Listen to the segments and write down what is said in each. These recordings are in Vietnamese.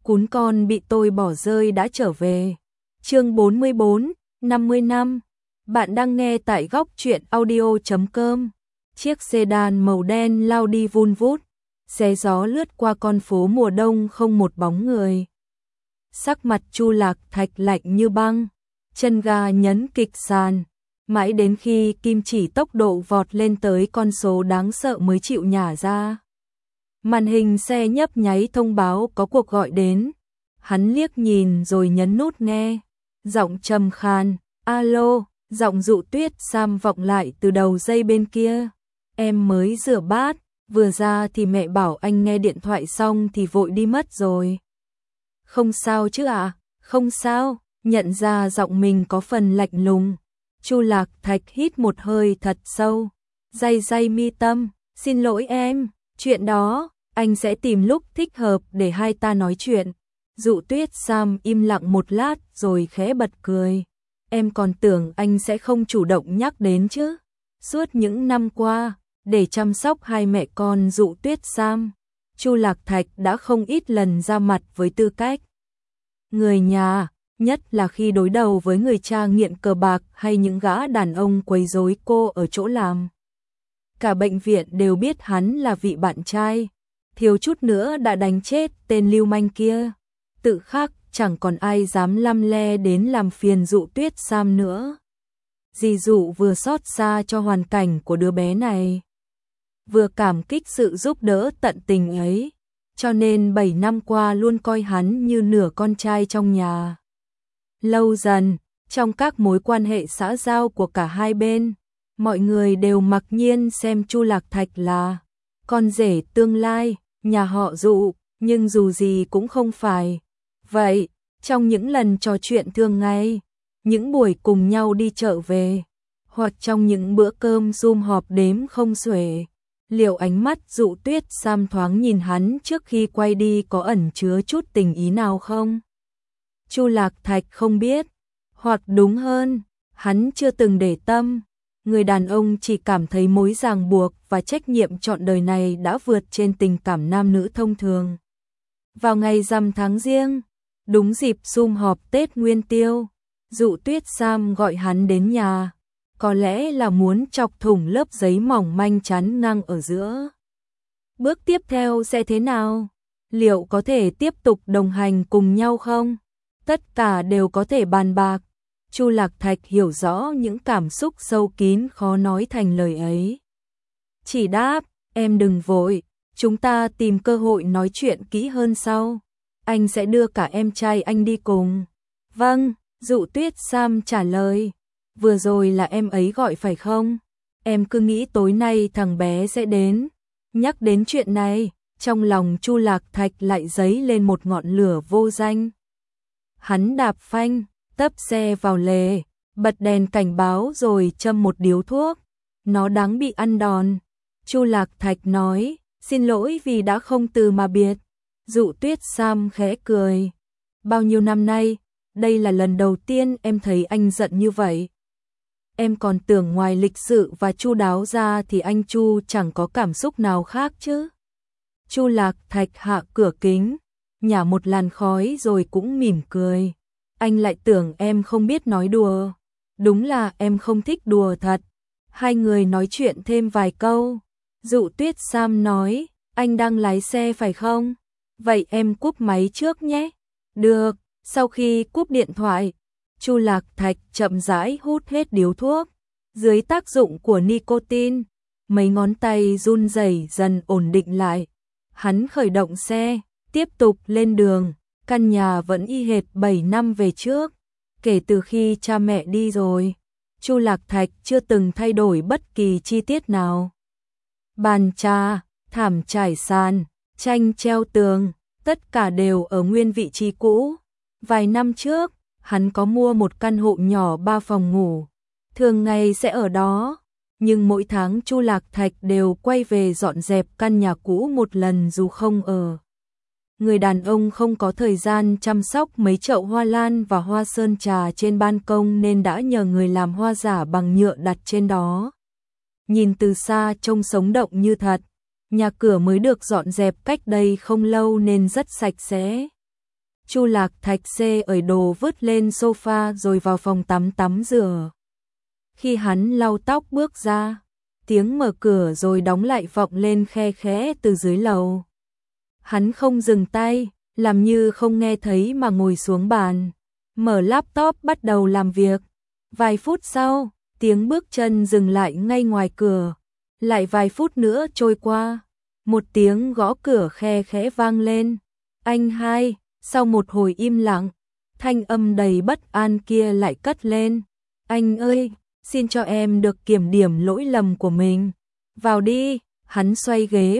cún con bị tôi bỏ rơi đã trở về. Chương 44, 50 năm. Bạn đang nghe tại góc truyện audio.com. Chiếc sedan màu đen lao đi vun vút, xé gió lướt qua con phố mùa đông không một bóng người. Sắc mặt Chu Lạc Thạch lạnh như băng, chân ga nhấn kịch sàn, mãi đến khi kim chỉ tốc độ vọt lên tới con số đáng sợ mới chịu nhả ra. Màn hình xe nhấp nháy thông báo có cuộc gọi đến. Hắn liếc nhìn rồi nhấn nút nghe. Giọng trầm khan, alo, giọng Dụ Tuyết Sam vọng lại từ đầu dây bên kia. Em mới rửa bát, vừa ra thì mẹ bảo anh nghe điện thoại xong thì vội đi mất rồi. Không sao chứ ạ? Không sao, nhận ra giọng mình có phần lạnh lùng. Chu Lạc Thạch hít một hơi thật sâu, day day mi tâm, xin lỗi em, chuyện đó, anh sẽ tìm lúc thích hợp để hai ta nói chuyện. Dụ Tuyết Sam im lặng một lát rồi khẽ bật cười. Em còn tưởng anh sẽ không chủ động nhắc đến chứ. Suốt những năm qua, để chăm sóc hai mẹ con Dụ Tuyết Sam, Chu Lạc Thạch đã không ít lần ra mặt với tư cách người nhà, nhất là khi đối đầu với người cha nghiện cờ bạc hay những gã đàn ông quấy rối cô ở chỗ làm. Cả bệnh viện đều biết hắn là vị bạn trai, thiếu chút nữa đã đánh chết tên lưu manh kia. Tự khắc chẳng còn ai dám lăm le đến làm phiền Dụ Tuyết Sam nữa. Dì Dụ vừa xót xa cho hoàn cảnh của đứa bé này, vừa cảm kích sự giúp đỡ tận tình ấy, cho nên 7 năm qua luôn coi hắn như nửa con trai trong nhà. Lâu dần, trong các mối quan hệ xã giao của cả hai bên, mọi người đều mặc nhiên xem Chu Lạc Thạch là con rể tương lai, nhà họ Dụ, nhưng dù gì cũng không phải. Vậy, trong những lần trò chuyện thường ngày, những buổi cùng nhau đi chợ về, hoặc trong những bữa cơm sum họp đếm không xuể, liệu ánh mắt Dụ Tuyết Sam thoáng nhìn hắn trước khi quay đi có ẩn chứa chút tình ý nào không? Chu Lạc Thạch không biết, hoặc đúng hơn, hắn chưa từng để tâm. Người đàn ông chỉ cảm thấy mối ràng buộc và trách nhiệm trọn đời này đã vượt trên tình cảm nam nữ thông thường. Vào ngày rằm tháng Giêng, đúng dịp sum họp Tết Nguyên Tiêu, Dụ Tuyết Sam gọi hắn đến nhà, có lẽ là muốn chọc thủng lớp giấy mỏng manh chắn ngang ở giữa. Bước tiếp theo sẽ thế nào? Liệu có thể tiếp tục đồng hành cùng nhau không? Tất cả đều có thể bàn bạc. Chu Lạc Thạch hiểu rõ những cảm xúc sâu kín khó nói thành lời ấy. Chỉ đáp, em đừng vội, chúng ta tìm cơ hội nói chuyện kỹ hơn sau. Anh sẽ đưa cả em trai anh đi cùng. Vâng, Dụ Tuyết Sam trả lời. Vừa rồi là em ấy gọi phải không? Em cứ nghĩ tối nay thằng bé sẽ đến. Nhắc đến chuyện này, trong lòng Chu Lạc Thạch lại dấy lên một ngọn lửa vô danh. Hắn đạp phanh, tấp xe vào lề, bật đèn cảnh báo rồi châm một điếu thuốc. Nó đáng bị ăn đòn. Chu Lạc Thạch nói, xin lỗi vì đã không từ mà biệt. Dụ Tuyết Sam khẽ cười. Bao nhiêu năm nay, đây là lần đầu tiên em thấy anh giận như vậy. Em còn tưởng ngoài lịch sự và chu đáo ra thì anh Chu chẳng có cảm xúc nào khác chứ. Chu Lạc Thạch hạ cửa kính, nhả một làn khói rồi cũng mỉm cười. Anh lại tưởng em không biết nói đùa. Đúng là em không thích đùa thật. Hai người nói chuyện thêm vài câu. Dụ Tuyết Sam nói, anh đang lái xe phải không? Vậy em cúp máy trước nhé. Được, sau khi cúp điện thoại, Chu Lạc Thạch chậm rãi hút hết điếu thuốc. Dưới tác dụng của nicotine, mấy ngón tay run rẩy dần ổn định lại. Hắn khởi động xe, tiếp tục lên đường. Căn nhà vẫn y hệt 7 năm về trước. Kể từ khi cha mẹ đi rồi, Chu Lạc Thạch chưa từng thay đổi bất kỳ chi tiết nào. Bàn trà, thảm trải sàn, tranh treo tường, tất cả đều ở nguyên vị trí cũ. Vài năm trước, hắn có mua một căn hộ nhỏ 3 phòng ngủ, thường ngày sẽ ở đó, nhưng mỗi tháng Chu Lạc Thạch đều quay về dọn dẹp căn nhà cũ một lần dù không ở. Người đàn ông không có thời gian chăm sóc mấy chậu hoa lan và hoa sơn trà trên ban công nên đã nhờ người làm hoa giả bằng nhựa đặt trên đó. Nhìn từ xa trông sống động như thật, nhà cửa mới được dọn dẹp cách đây không lâu nên rất sạch sẽ. Chu Lạc Thạch xê ởi đồ vứt lên sofa rồi vào phòng tắm tắm rửa. Khi hắn lau tóc bước ra, tiếng mở cửa rồi đóng lại vọng lên khe khẽ từ dưới lầu. Hắn không dừng tay, làm như không nghe thấy mà ngồi xuống bàn, mở laptop bắt đầu làm việc. Vài phút sau, tiếng bước chân dừng lại ngay ngoài cửa. Lại vài phút nữa trôi qua, một tiếng gõ cửa khe khẽ vang lên. Anh hai, sau một hồi im lặng, thanh âm đầy bất an kia lại cất lên. Anh ơi, xin cho em được kiểm điểm lỗi lầm của mình. Vào đi, hắn xoay ghế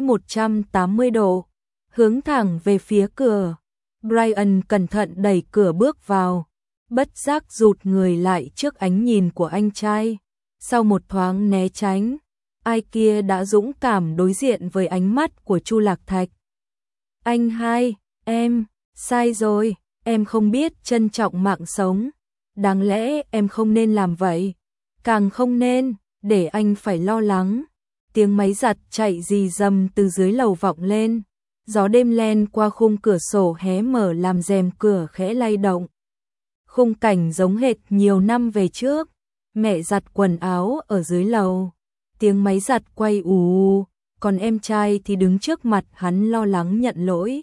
180 độ, hướng thẳng về phía cửa. Brian cẩn thận đẩy cửa bước vào, bất giác rụt người lại trước ánh nhìn của anh trai. Sau một thoáng né tránh, ai kia đã dũng cảm đối diện với ánh mắt của Chu Lạc Thạch. Anh hai, em, sai rồi, em không biết trân trọng mạng sống. Đáng lẽ em không nên làm vậy, càng không nên để anh phải lo lắng. Tiếng máy giặt chạy rì rầm từ dưới lầu vọng lên. Gió đêm len qua khung cửa sổ hé mở làm rèm cửa khẽ lay động. Khung cảnh giống hệt nhiều năm về trước. Mẹ giặt quần áo ở dưới lầu. Tiếng máy giặt quay ù, còn em trai thì đứng trước mặt hắn lo lắng nhận lỗi.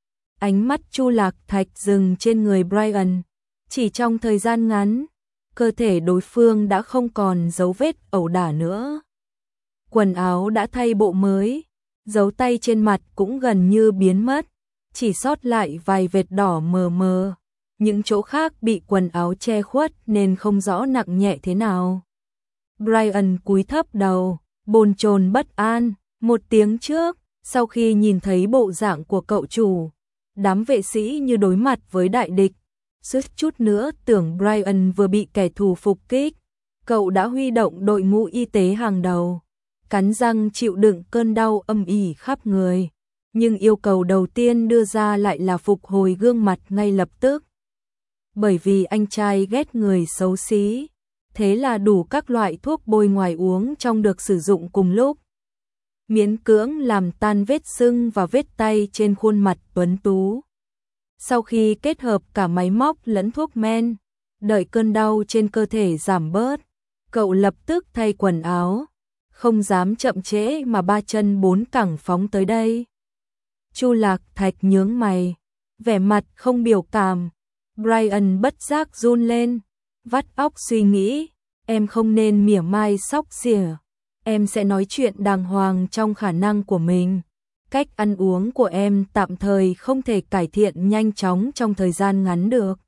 Ánh mắt Chu Lạc Thạch dừng trên người Brian. Chỉ trong thời gian ngắn, cơ thể đối phương đã không còn dấu vết ẩu đả nữa. Quần áo đã thay bộ mới, dấu tay trên mặt cũng gần như biến mất, chỉ sót lại vài vệt đỏ mờ mờ. Những chỗ khác bị quần áo che khuất nên không rõ nặng nhẹ thế nào. Brian cúi thấp đầu, bồn chồn bất an. Một tiếng trước, sau khi nhìn thấy bộ dạng của cậu chủ, đám vệ sĩ như đối mặt với đại địch. Suýt chút nữa tưởng Brian vừa bị kẻ thù phục kích. Cậu đã huy động đội ngũ y tế hàng đầu, cắn răng chịu đựng cơn đau âm ỉ khắp người. Nhưng yêu cầu đầu tiên đưa ra lại là phục hồi gương mặt ngay lập tức. Bởi vì anh trai ghét người xấu xí, thế là đủ các loại thuốc bôi ngoài uống trong được sử dụng cùng lúc. Miễn cưỡng làm tan vết sưng và vết tay trên khuôn mặt tuấn tú. Sau khi kết hợp cả máy móc lẫn thuốc men, đợi cơn đau trên cơ thể giảm bớt, cậu lập tức thay quần áo, không dám chậm trễ mà ba chân bốn cẳng phóng tới đây. Chu Lạc Thạch nhướng mày, vẻ mặt không biểu cảm. Brian bất giác run lên, vắt óc suy nghĩ, em không nên mỉa mai xóc xỉa, em sẽ nói chuyện đàng hoàng trong khả năng của mình. Cách ăn uống của em tạm thời không thể cải thiện nhanh chóng trong thời gian ngắn được.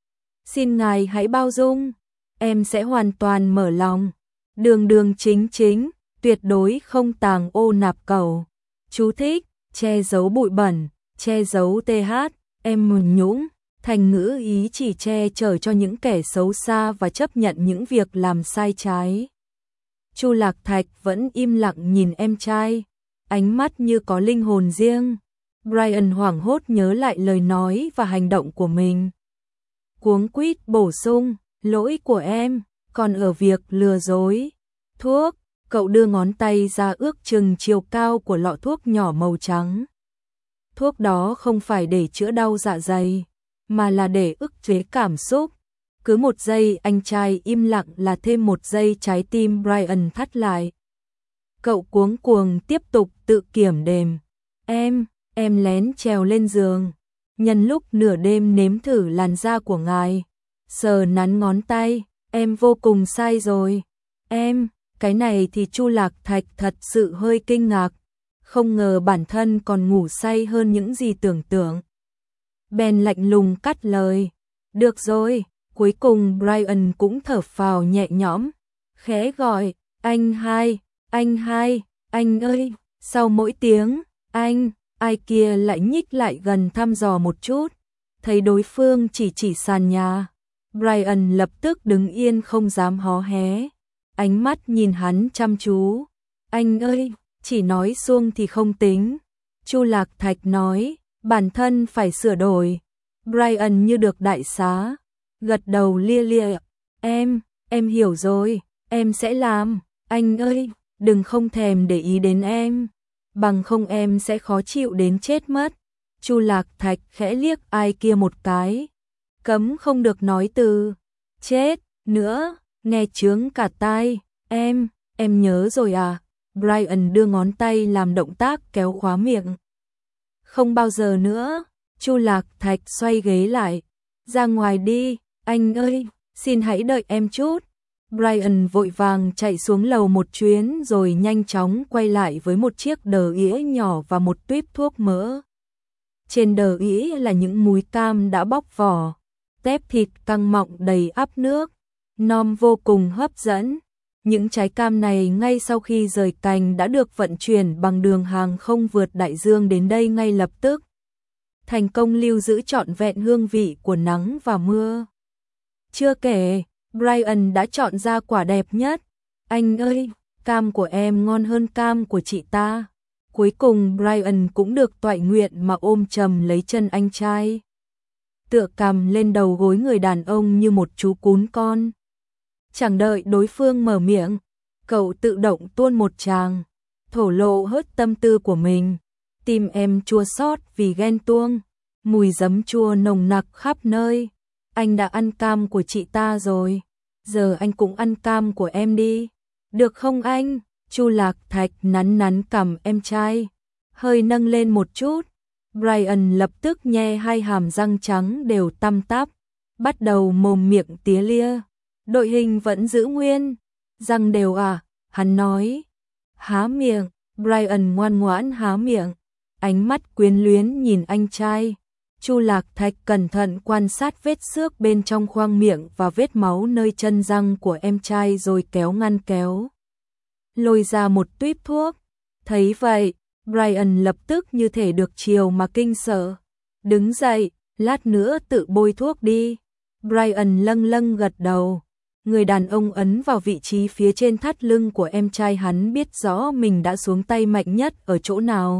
Xin ngài hãy bao dung, em sẽ hoàn toàn mở lòng, đường đường chính chính, tuyệt đối không tàng ô nạp cầu. Chú thích, che giấu bụi bẩn, che giấu TH, em mừng nhũng. Thành ngữ ý chỉ che chở cho những kẻ xấu xa và chấp nhận những việc làm sai trái. Chu Lạc Thạch vẫn im lặng nhìn em trai, ánh mắt như có linh hồn riêng. Brian hoảng hốt nhớ lại lời nói và hành động của mình. Cuống quýt bổ sung, lỗi của em còn ở việc lừa dối. Thuốc, cậu đưa ngón tay ra ước chừng chiều cao của lọ thuốc nhỏ màu trắng. Thuốc đó không phải để chữa đau dạ dày, mà là để ức chế cảm xúc. Cứ một giây anh trai im lặng là thêm một giây trái tim Brian thắt lại. Cậu cuống cuồng tiếp tục tự kiểm đếm. Em lén trèo lên giường, nhân lúc nửa đêm nếm thử làn da của ngài, sờ nắn ngón tay, em vô cùng sai rồi. Cái này thì Chu Lạc Thạch thật sự hơi kinh ngạc, không ngờ bản thân còn ngủ say hơn những gì tưởng tượng. Ben lạnh lùng cắt lời, được rồi. Cuối cùng Brian cũng thở phào nhẹ nhõm, khẽ gọi, anh hai, anh ơi. Sau mỗi tiếng, anh, ai kia lại nhích lại gần thăm dò một chút, thấy đối phương chỉ sàn nhà. Brian lập tức đứng yên không dám hó hé, ánh mắt nhìn hắn chăm chú. Anh ơi, chỉ nói suông thì không tính. Chu Lạc Thạch nói, bản thân phải sửa đổi. Brian như được đại xá, gật đầu lia lịa. Em hiểu rồi, em sẽ làm. Anh ơi, đừng không thèm để ý đến em, bằng không em sẽ khó chịu đến chết mất. Chu Lạc Thạch khẽ liếc ai kia một cái. Cấm không được nói từ chết nữa, nghe chướng cả tai. Em nhớ rồi à? Brian đưa ngón tay làm động tác kéo khóa miệng. Không bao giờ nữa. Chu Lạc Thạch xoay ghế lại. Ra ngoài đi, anh ơi, xin hãy đợi em chút. Brian vội vàng chạy xuống lầu một chuyến rồi nhanh chóng quay lại với một chiếc đờ ỉa nhỏ và một tuýp thuốc mỡ. Trên đờ ỉa là những múi cam đã bóc vỏ, tép thịt căng mọng đầy ắp nước, nom vô cùng hấp dẫn. Những trái cam này ngay sau khi rời cành đã được vận chuyển bằng đường hàng không vượt đại dương đến đây ngay lập tức. Thành công lưu giữ trọn vẹn hương vị của nắng và mưa. Chưa kể, Brian đã chọn ra quả đẹp nhất. Anh ơi, cam của em ngon hơn cam của chị ta. Cuối cùng Brian cũng được toại nguyện mà ôm chầm lấy chân anh trai. Tựa cằm lên đầu gối người đàn ông như một chú cún con. Chẳng đợi đối phương mở miệng, cậu tự động tuôn một tràng, thổ lộ hết tâm tư của mình. Tim em chua xót vì ghen tuông, mùi giấm chua nồng nặc khắp nơi. Anh đã ăn cam của chị ta rồi, giờ anh cũng ăn cam của em đi. Được không anh? Chu Lạc Thạch nắn cằm em trai, hơi nâng lên một chút. Brian lập tức nhe hai hàm răng trắng đều tăm tắp, bắt đầu mồm miệng tía lia. Đội hình vẫn giữ nguyên, răng đều à? Hắn nói. Há miệng. Brian ngoan ngoãn há miệng, ánh mắt quyến luyến nhìn anh trai. Chu Lạc Thạch cẩn thận quan sát vết xước bên trong khoang miệng và vết máu nơi chân răng của em trai rồi kéo ngăn kéo. Lôi ra một tuýp thuốc. Thấy vậy, Brian lập tức như thể được chiều mà kinh sợ. Đứng dậy, lát nữa tự bôi thuốc đi. Brian lâng gật đầu. Người đàn ông ấn vào vị trí phía trên thắt lưng của em trai, hắn biết rõ mình đã xuống tay mạnh nhất ở chỗ nào.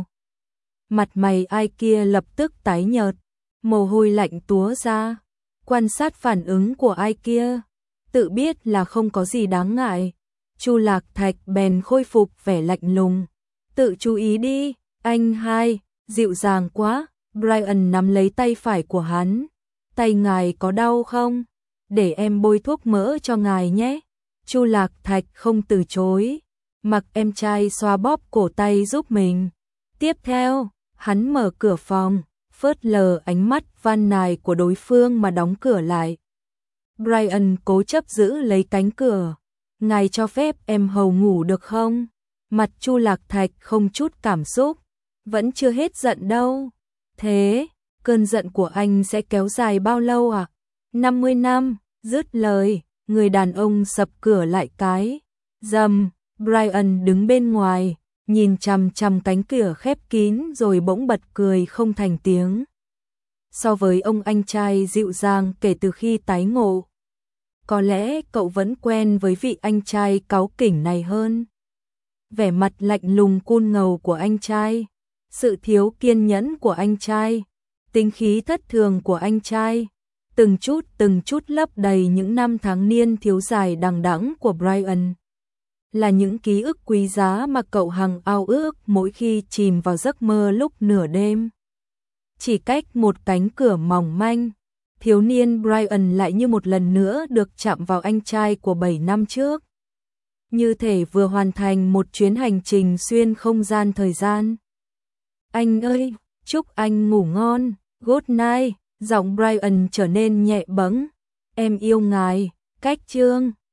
Mặt mày ai kia lập tức tái nhợt, mồ hôi lạnh túa ra. Quan sát phản ứng của ai kia, tự biết là không có gì đáng ngại. Chu Lạc Thạch bèn khôi phục vẻ lạnh lùng. Tự chú ý đi, anh hai, dịu dàng quá. Brian nắm lấy tay phải của hắn. Tay ngài có đau không? Để em bôi thuốc mỡ cho ngài nhé. Chu Lạc Thạch không từ chối, mặc em trai xoa bóp cổ tay giúp mình. Tiếp theo, hắn mở cửa phòng, phớt lờ ánh mắt van nài của đối phương mà đóng cửa lại. Brian cố chấp giữ lấy cánh cửa. Ngài cho phép em hầu ngủ được không? Mặt Chu Lạc Thạch không chút cảm xúc. Vẫn chưa hết giận đâu. Thế, cơn giận của anh sẽ kéo dài bao lâu à? 50 năm, dứt lời, người đàn ông sập cửa lại cái. Rầm, Brian đứng bên ngoài, nhìn chằm chằm cánh cửa khép kín rồi bỗng bật cười không thành tiếng. So với ông anh trai dịu dàng kể từ khi tái ngộ, có lẽ cậu vẫn quen với vị anh trai cáu kỉnh này hơn. Vẻ mặt lạnh lùng cun ngầu của anh trai, sự thiếu kiên nhẫn của anh trai, tính khí thất thường của anh trai, từng chút lấp đầy những năm tháng niên thiếu dài đằng đẵng của Brian. Là những ký ức quý giá mà cậu hằng ao ước mỗi khi chìm vào giấc mơ lúc nửa đêm. Chỉ cách một cánh cửa mỏng manh, thiếu niên Brian lại như một lần nữa được chạm vào anh trai của 7 năm trước. Như thể vừa hoàn thành một chuyến hành trình xuyên không gian thời gian. Anh ơi, chúc anh ngủ ngon, good night. Giọng Brian trở nên nhẹ bẫng. Em yêu ngài, cách chương.